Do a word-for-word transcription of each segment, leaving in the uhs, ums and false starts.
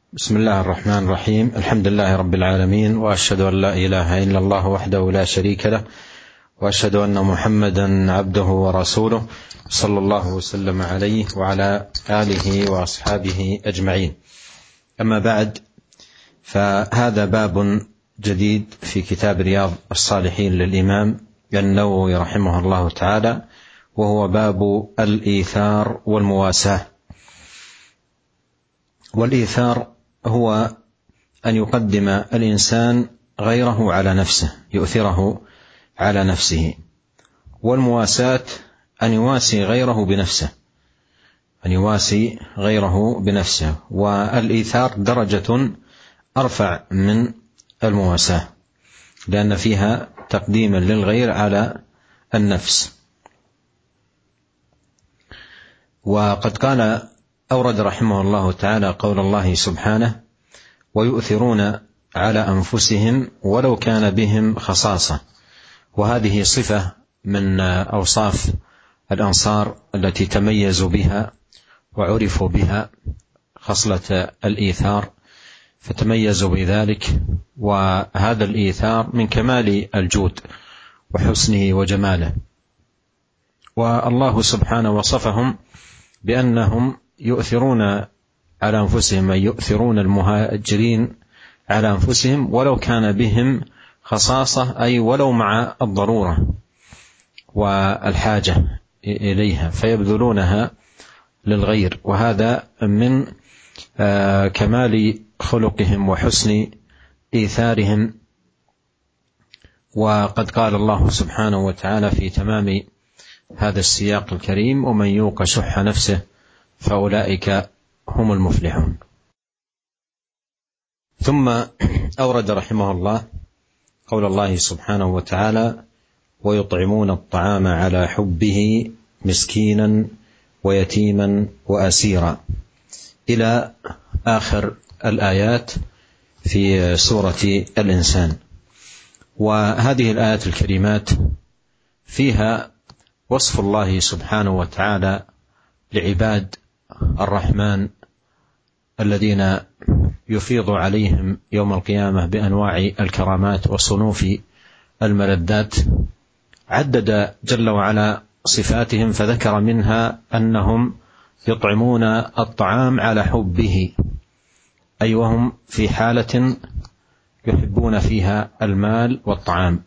بسم الله الرحمن الرحيم. الحمد لله رب العالمين، وأشهد أن لا إله إلا الله وحده لا شريك له، وأشهد أن محمدا عبده ورسوله، صلى الله وسلم عليه وعلى آله وأصحابه أجمعين. أما بعد، فهذا باب جديد في كتاب رياض الصالحين للإمام النووي رحمه الله تعالى، وهو باب الإيثار والمواساة. والإيثار هو أن يقدم الإنسان غيره على نفسه، يؤثره على نفسه. والمواساة أن يواسي غيره بنفسه، أن يواسي غيره بنفسه. والإيثار درجة أرفع من المواساة، لأن فيها تقديما للغير على النفس. وقد قال أورد رحمه الله تعالى قول الله سبحانه: ويؤثرون على أنفسهم ولو كان بهم خصاصة. وهذه صفة من أوصاف الأنصار التي تميزوا بها وعرفوا بها، خصلة الإيثار، فتميزوا بذلك. وهذا الإيثار من كمال الجود وحسنه وجماله. والله سبحانه وصفهم بأنهم يؤثرون على أنفسهم، أي يؤثرون المهاجرين على أنفسهم ولو كان بهم خصاصة، أي ولو مع الضرورة والحاجة إليها، فيبذلونها للغير. وهذا من كمال خلقهم وحسن إيثارهم. وقد قال الله سبحانه وتعالى في تمام هذا السياق الكريم: ومن يوق شح نفسه فأولئك هم المفلحون. ثم أورد رحمه الله قول الله سبحانه وتعالى: ويطعمون الطعام على حبه مسكينا ويتيما وأسيرا، إلى آخر الآيات في سورة الإنسان. وهذه الآيات الكريمات فيها وصف الله سبحانه وتعالى لعباد الرحمن الذين يفيض عليهم يوم القيامة بأنواع الكرامات وصنوف الملذات. عدد جل وعلا صفاتهم، فذكر منها أنهم يطعمون الطعام على حبه، أي وهم في حالة يحبون فيها المال والطعام،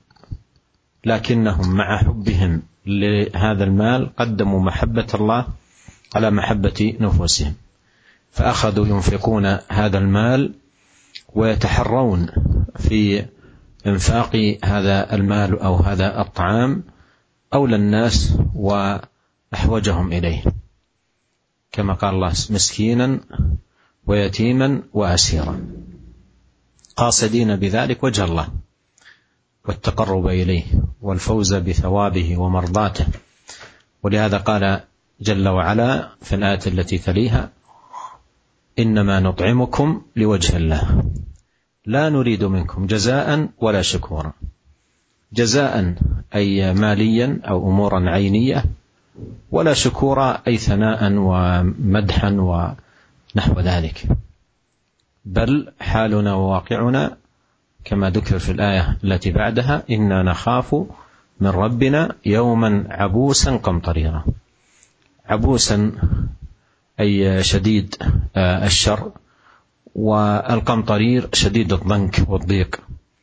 لكنهم مع حبهم لهذا المال قدموا محبة الله على محبة نفوسهم، فأخذوا ينفقون هذا المال ويتحرون في إنفاق هذا المال أو هذا الطعام أولى الناس وأحوجهم إليه، كما قال الله: مسكينا ويتيما وأسيرا، قاصدين بذلك وجه الله والتقرب إليه والفوز بثوابه ومرضاته. ولهذا قال جل وعلا في الآية التي تليها: إنما نطعمكم لوجه الله لا نريد منكم جزاء ولا شكورا. جزاء أي ماليا أو أمورا عينية، ولا شكورا أي ثناء ومدحا ونحو ذلك، بل حالنا وواقعنا كما ذكر في الآية التي بعدها: إنا نخاف من ربنا يوما عبوسا قمطريرا. عبوسا أي شديد الشر، والقمطرير شديد الضنك والضيق.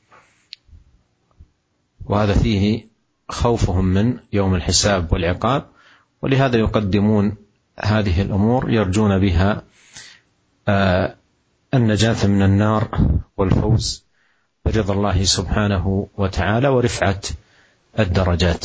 وهذا فيه خوفهم من يوم الحساب والعقاب، ولهذا يقدمون هذه الأمور يرجون بها النجاة من النار والفوز برضا الله سبحانه وتعالى ورفعة الدرجات.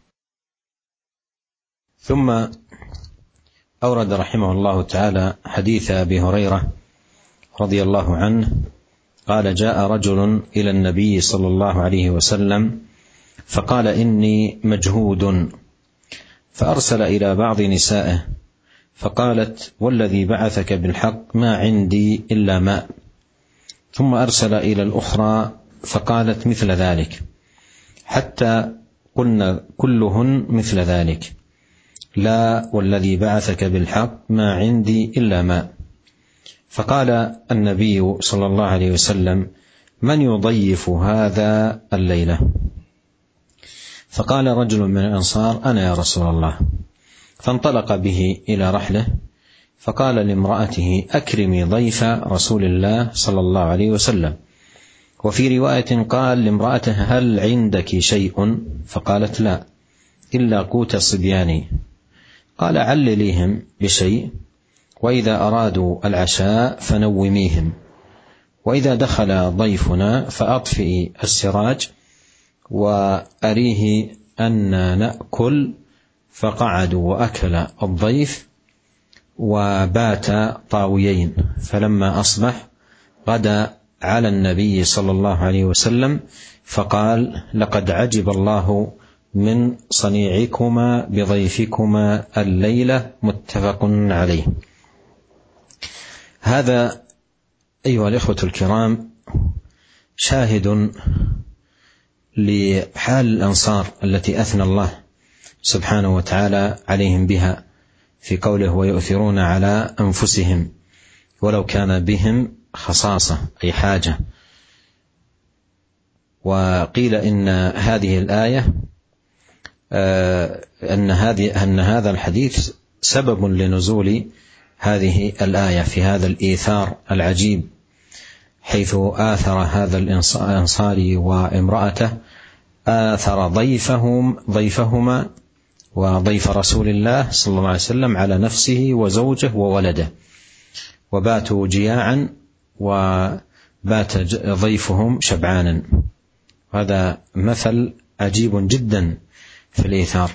ثم أورد رحمه الله تعالى حديث أبي هريرة رضي الله عنه قال: جاء رجل إلى النبي صلى الله عليه وسلم فقال: إني مجهود، فأرسل إلى بعض نسائه فقالت: والذي بعثك بالحق ما عندي إلا ماء. ثم أرسل إلى الأخرى فقالت مثل ذلك، حتى قلنا كلهن مثل ذلك: لا والذي بعثك بالحق ما عندي إلا ماء. فقال النبي صلى الله عليه وسلم: من يضيف هذا الليلة؟ فقال رجل من الأنصار: أنا يا رسول الله. فانطلق به إلى رحله، فقال لامرأته: أكرمي ضيف رسول الله صلى الله عليه وسلم. وفي رواية قال لامرأته: هل عندك شيء؟ فقالت: لا، إلا قوت صبياني. قال: علليهم بشيء، وإذا أرادوا العشاء فنوميهم، وإذا دخل ضيفنا فأطفئي السراج وأريه أن نأكل. فقعدوا وأكل الضيف وبات طاويين. فلما أصبح غدا على النبي صلى الله عليه وسلم فقال: لقد عجب الله من صنيعكما بضيفكما الليلة. متفق عليه. هذا أيها الإخوة الكرام شاهد لحال الأنصار التي أثنى الله سبحانه وتعالى عليهم بها في قوله: ويؤثرون على أنفسهم ولو كان بهم خصاصة، أي حاجة. وقيل إن هذه الآية أن هذه أن هذا الحديث سبب لنزول هذه الآية في هذا الإيثار العجيب، حيث آثر هذا الأنصاري وامرأته، آثر ضيفهم ضيفهما وضيف رسول الله صلى الله عليه وسلم على نفسه وزوجه وولده، وباتوا جياعا وبات ضيفهم شبعانا. هذا مثل عجيب جدا في الإيثار.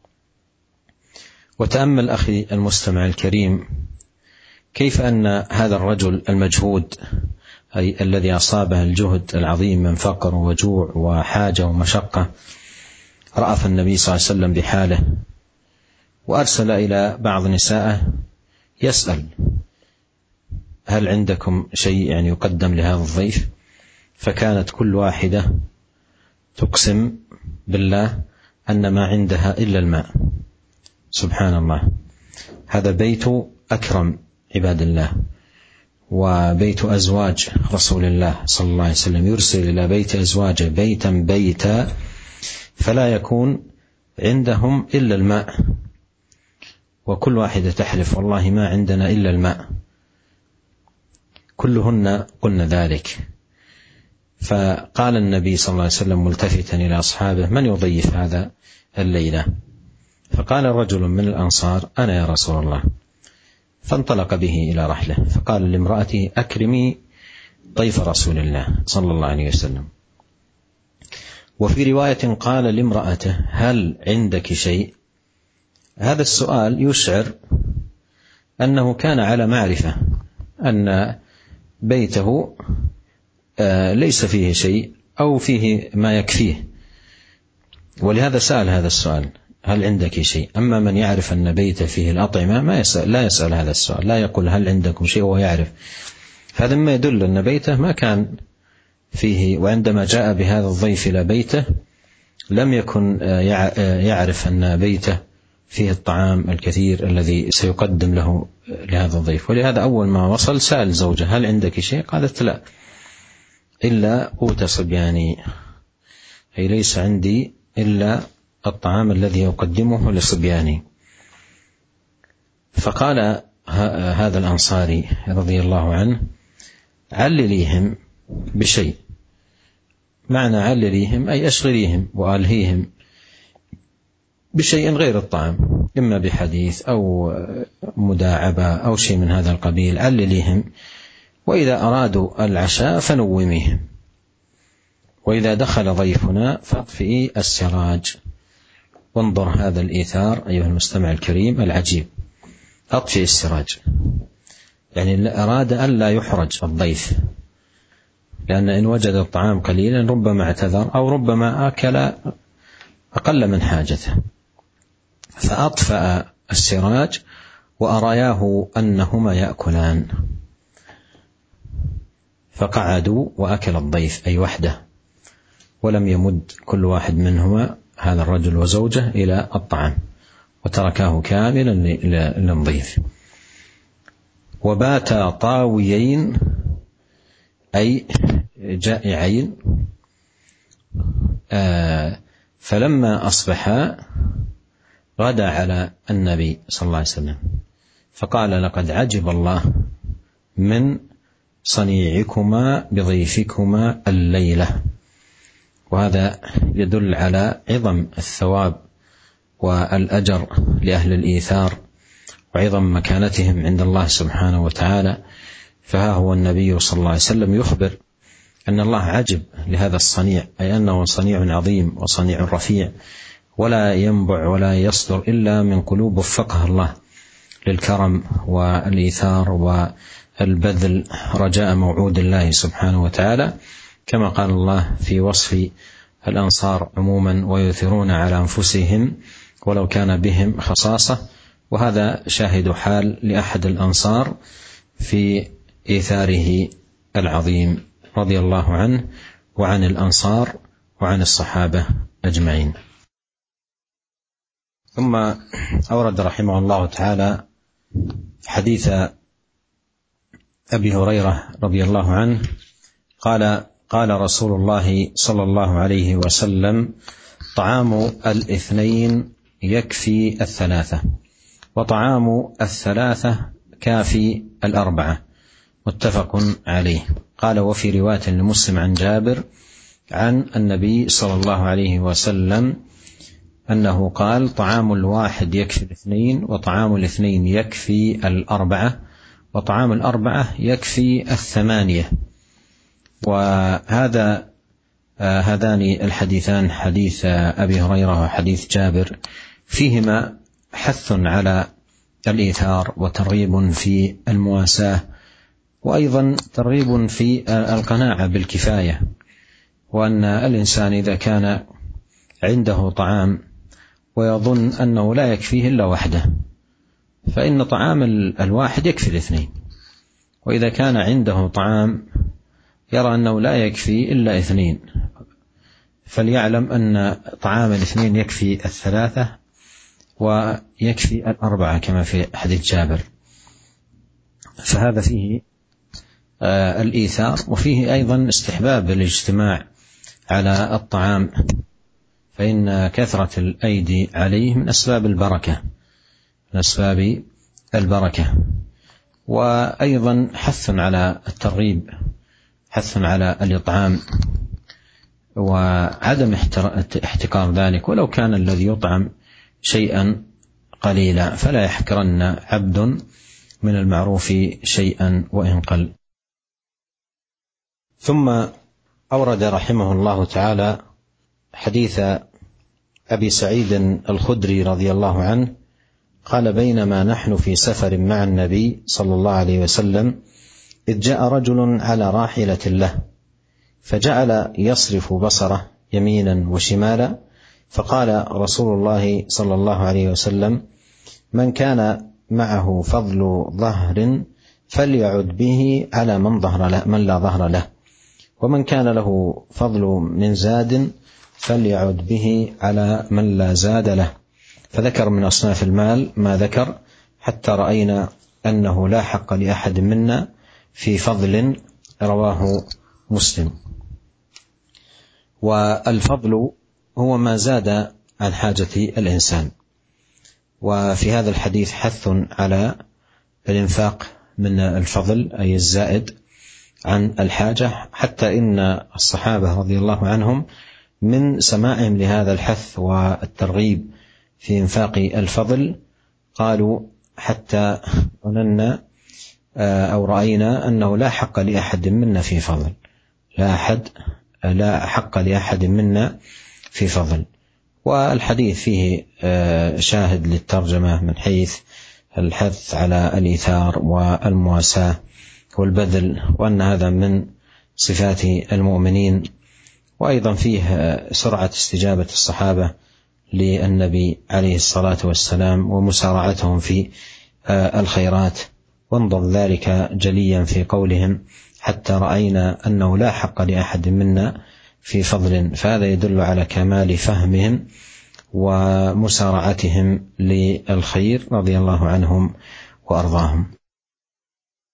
وتأمل أخي المستمع الكريم كيف أن هذا الرجل المجهود، أي الذي أصابه الجهد العظيم من فقر وجوع وحاجة ومشقة، رأف النبي صلى الله عليه وسلم بحاله، وأرسل إلى بعض نسائه يسأل: هل عندكم شيء يعني يقدم لهذا الضيف؟ فكانت كل واحدة تقسم بالله أن ما عندها إلا الماء. سبحان الله، هذا بيت أكرم عباد الله، وبيت أزواج رسول الله صلى الله عليه وسلم، يرسل إلى بيت أزواجه بيتا بيتا فلا يكون عندهم إلا الماء، وكل واحدة تحلف: والله ما عندنا إلا الماء. كلهن قلن ذلك. فقال النبي صلى الله عليه وسلم ملتفتا إلى أصحابه: من يضيف هذا الليلة؟ فقال رجل من الأنصار: أنا يا رسول الله. فانطلق به إلى رحله، فقال لامرأته: أكرمي ضيف رسول الله صلى الله عليه وسلم. وفي رواية قال لامرأته: هل عندك شيء؟ هذا السؤال يشعر أنه كان على معرفة أن بيته ليس فيه شيء أو فيه ما يكفيه، ولهذا سأل هذا السؤال: هل عندك شيء؟ أما من يعرف أن بيته فيه الأطعمة ما يسأل لا يسأل هذا السؤال، لا يقول هل عندكم شيء وهو يعرف. هذا ما يدل أن بيته ما كان فيه، وعندما جاء بهذا الضيف إلى بيته لم يكن يعرف أن بيته فيه الطعام الكثير الذي سيقدم له لهذا الضيف. ولهذا أول ما وصل سأل زوجه: هل عندك شيء؟ قالت: لا، إلا قوت صبياني، أي ليس عندي إلا الطعام الذي يقدمه لصبياني. فقال هذا الأنصاري رضي الله عنه: علليهم بشيء. معنى علليهم أي أشغليهم وألهيهم بشيء غير الطعام، إما بحديث أو مداعبة أو شيء من هذا القبيل. علليهم، وإذا أرادوا العشاء فنوميهم، وإذا دخل ضيفنا فاطفئي السراج. وانظر هذا الإيثار أيها المستمع الكريم العجيب. أطفئ السراج يعني أراد أن لا يحرج الضيف، لأن إن وجد الطعام قليلا ربما اعتذر أو ربما أكل أقل من حاجته. فأطفأ السراج وأرياه أنهما يأكلان، فقعدوا وأكل الضيف أي وحده، ولم يمد كل واحد منهما هذا الرجل وزوجه إلى الطعام، وتركاه كاملا للضيف. وباتا طاويين أي جائعين، فلما أصبحا غدا على النبي صلى الله عليه وسلم فقال: لقد عجب الله من صنيعكما بضيفكما الليلة. وهذا يدل على عظم الثواب والأجر لأهل الإيثار وعظم مكانتهم عند الله سبحانه وتعالى. فها هو النبي صلى الله عليه وسلم يخبر أن الله عجب لهذا الصنيع، أي أنه صنيع عظيم وصنيع رفيع، ولا ينبع ولا يصدر إلا من قلوب وفقها الله للكرم والإيثار والبذل رجاء موعود الله سبحانه وتعالى، كما قال الله في وصف الأنصار عموما: ويؤثرون على أنفسهم ولو كان بهم خصاصة. وهذا شاهد حال لأحد الأنصار في إيثاره العظيم رضي الله عنه وعن الأنصار وعن الصحابة أجمعين. ثم أورد رحمه الله تعالى حديث أبي هريرة رضي الله عنه قال: قال رسول الله صلى الله عليه وسلم: طعام الاثنين يكفي الثلاثة، وطعام الثلاثة كافي الأربعة، متفق عليه. قال: وفي رواية لمسلم عن جابر عن النبي صلى الله عليه وسلم أنه قال: طعام الواحد يكفي الاثنين، وطعام الاثنين يكفي الأربعة، وطعام الأربعة يكفي الثمانية. وهذا آه هذان الحديثان، حديث أبي هريرة وحديث جابر، فيهما حث على الإيثار وترغيب في المواساة، وأيضا ترغيب في القناعة بالكفاية، وأن الإنسان إذا كان عنده طعام ويظن أنه لا يكفيه إلا وحده فإن طعام الواحد يكفي الاثنين، وإذا كان عنده طعام يرى أنه لا يكفي إلا اثنين فليعلم أن طعام الاثنين يكفي الثلاثة ويكفي الأربعة كما في حديث جابر. فهذا فيه آه الإيثار، وفيه أيضا استحباب الاجتماع على الطعام، فإن كثرة الأيدي عليه من أسباب البركة من أسباب البركة وأيضا حث على الترغيب، حث على الإطعام وعدم احتقار ذلك، ولو كان الذي يطعم شيئا قليلا فلا يحقرن عبد من المعروف شيئا وإن قل. ثم أورد رحمه الله تعالى حديث أبي سعيد الخدري رضي الله عنه قال: بينما نحن في سفر مع النبي صلى الله عليه وسلم إذ جاء رجل على راحلة له، فجعل يصرف بصره يمينا وشمالا، فقال رسول الله صلى الله عليه وسلم: من كان معه فضل ظهر فليعد به على من ظهر له من لا ظهر له، ومن كان له فضل من زاد فليعد به على من لا زاد له. فذكر من أصناف المال ما ذكر حتى رأينا أنه لا حق لأحد منا في فضل، رواه مسلم. والفضل هو ما زاد عن حاجة الإنسان، وفي هذا الحديث حث على الإنفاق من الفضل أي الزائد عن الحاجة، حتى إن الصحابة رضي الله عنهم من سماعهم لهذا الحث والترغيب في إنفاق الفضل قالوا: حتى ظننا أو رأينا أنه لا حق لأحد منا في فضل، لا أحد لا حق لأحد منا في فضل. والحديث فيه شاهد للترجمة من حيث الحث على الإيثار والمواساة والبذل، وأن هذا من صفات المؤمنين، وأيضا فيه سرعة استجابة الصحابة للنبي عليه الصلاة والسلام ومسارعتهم في الخيرات، وانظر ذلك جليا في قولهم: حتى رأينا أنه لا حق لأحد منا في فضل. فهذا يدل على كمال فهمهم ومسارعتهم للخير رضي الله عنهم وأرضاهم.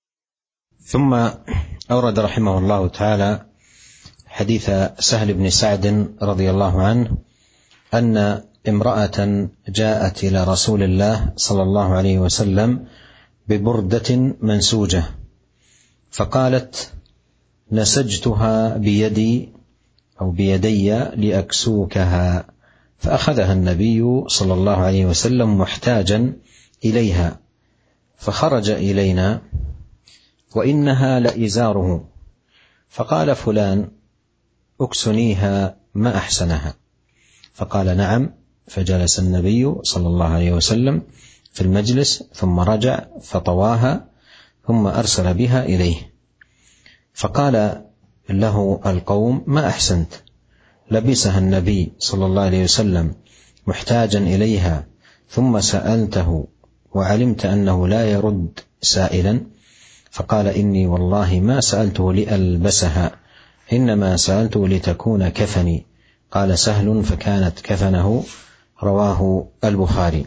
ثم أورد رحمه الله تعالى حديث سهل بن سعد رضي الله عنه أن امرأة جاءت إلى رسول الله صلى الله عليه وسلم ببردة منسوجة، فقالت: نسجتها بيدي أو بيدي لأكسوكها، فأخذها النبي صلى الله عليه وسلم محتاجا إليها، فخرج إلينا وإنها لإزاره، فقال فلان: أكسنيها ما أحسنها. فقال: نعم. فجلس النبي صلى الله عليه وسلم في المجلس، ثم رجع فطواها، ثم أرسل بها إليه، فقال له القوم: ما أحسنت؟ لبسها النبي صلى الله عليه وسلم محتاجا إليها، ثم سألته وعلمت أنه لا يرد سائلا. فقال: إني والله ما سألته لألبسها، إنما سألته لتكون كفني. قال سهل: فكانت كفنه. رواه البخاري.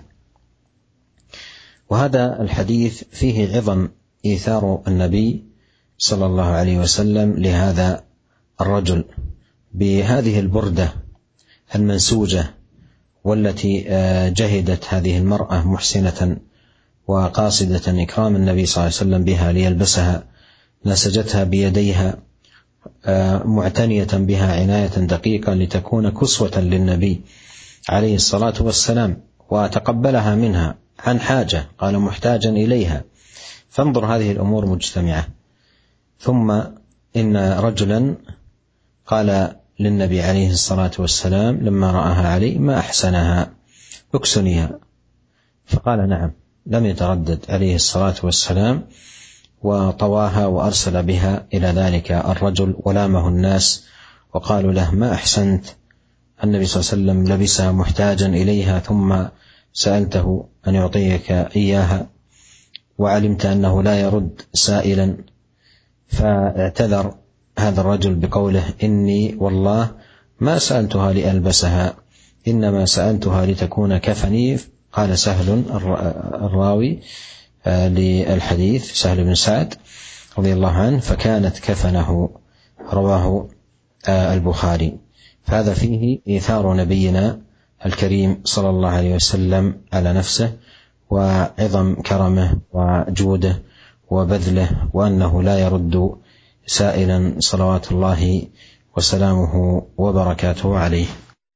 وهذا الحديث فيه عظم إيثار النبي صلى الله عليه وسلم لهذا الرجل بهذه البردة المنسوجة، والتي جهدت هذه المرأة محسنة وقاصدة إكرام النبي صلى الله عليه وسلم بها ليلبسها، نسجتها بيديها معتنية بها عناية دقيقة لتكون كسوة للنبي عليه الصلاة والسلام، وتقبلها منها عن حاجة، قال محتاجا إليها. فانظر هذه الأمور مجتمعة. ثم إن رجلا قال للنبي عليه الصلاة والسلام لما رآها عليه: ما أحسنها، أكسنيها. فقال: نعم. لم يتردد عليه الصلاة والسلام، وطواها وأرسل بها إلى ذلك الرجل، ولامه الناس وقالوا له: ما أحسنت؟ النبي صلى الله عليه وسلم لبسها محتاجا إليها، ثم سألته أن يعطيك إياها، وعلمت أنه لا يرد سائلا. فاعتذر هذا الرجل بقوله: إني والله ما سألتها لألبسها، إنما سألتها لتكون كفني. قال سهل الراوي للحديث سهل بن سعد رضي الله عنه: فكانت كفنه. رواه البخاري. فهذا فيه إيثار نبينا الكريم صلى الله عليه وسلم على نفسه، وعظم كرمه وجوده وبذله، وأنه لا يرد سائلا صلوات الله وسلامه وبركاته عليه.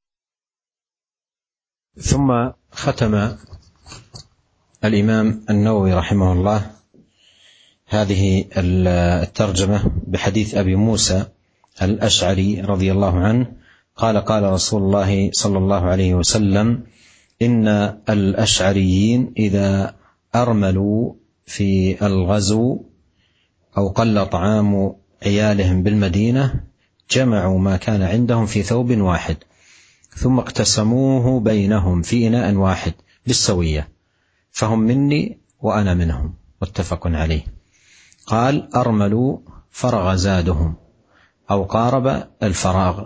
ثم ختم الإمام النووي رحمه الله هذه الترجمة بحديث أبي موسى الأشعري رضي الله عنه قال: قال رسول الله صلى الله عليه وسلم: إن الأشعريين إذا أرملوا في الغزو أو قل طعام عيالهم بالمدينة جمعوا ما كان عندهم في ثوب واحد، ثم اقتسموه بينهم في إناء واحد بالسوية، فهم مني وأنا منهم. متفق عليه. قال: أرملوا فرغ زادهم أو قارب الفراغ.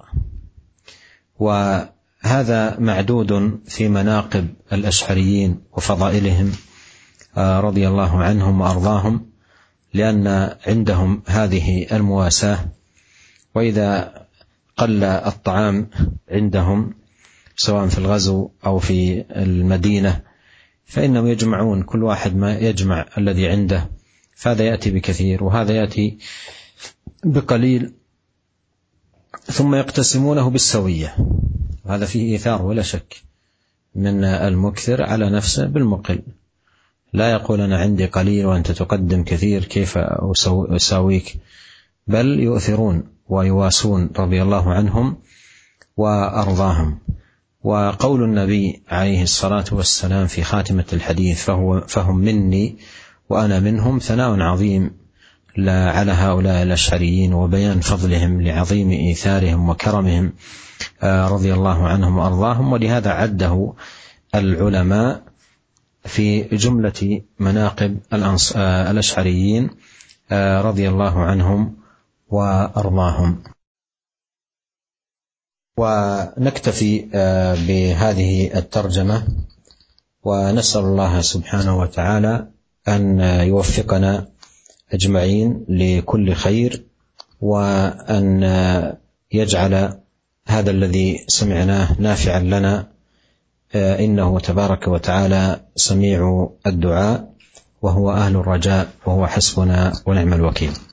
وهذا معدود في مناقب الأشعريين وفضائلهم رضي الله عنهم وأرضاهم، لأن عندهم هذه المواساة، وإذا قل الطعام عندهم سواء في الغزو أو في المدينة فإنهم يجمعون كل واحد ما يجمع الذي عنده، فهذا يأتي بكثير وهذا يأتي بقليل، ثم يقتسمونه بالسوية. هذا فيه إيثار ولا شك من المكثر على نفسه بالمقل، لا يقول أنا عندي قليل وأنت تقدم كثير كيف أساويك، بل يؤثرون ويواسون رضي الله عنهم وأرضاهم. وقول النبي عليه الصلاة والسلام في خاتمة الحديث: فهو فهم مني وأنا منهم، ثناء عظيم على هؤلاء الأشعريين، وبيان فضلهم لعظيم إيثارهم وكرمهم رضي الله عنهم وأرضاهم. ولهذا عده العلماء في جملة مناقب الأشعريين رضي الله عنهم وأرضاهم. ونكتفي بهذه الترجمة، ونسأل الله سبحانه وتعالى أن يوفقنا أجمعين لكل خير، وأن يجعل هذا الذي سمعناه نافعا لنا، إنه تبارك وتعالى سميع الدعاء وهو أهل الرجاء وهو حسبنا ونعم الوكيل.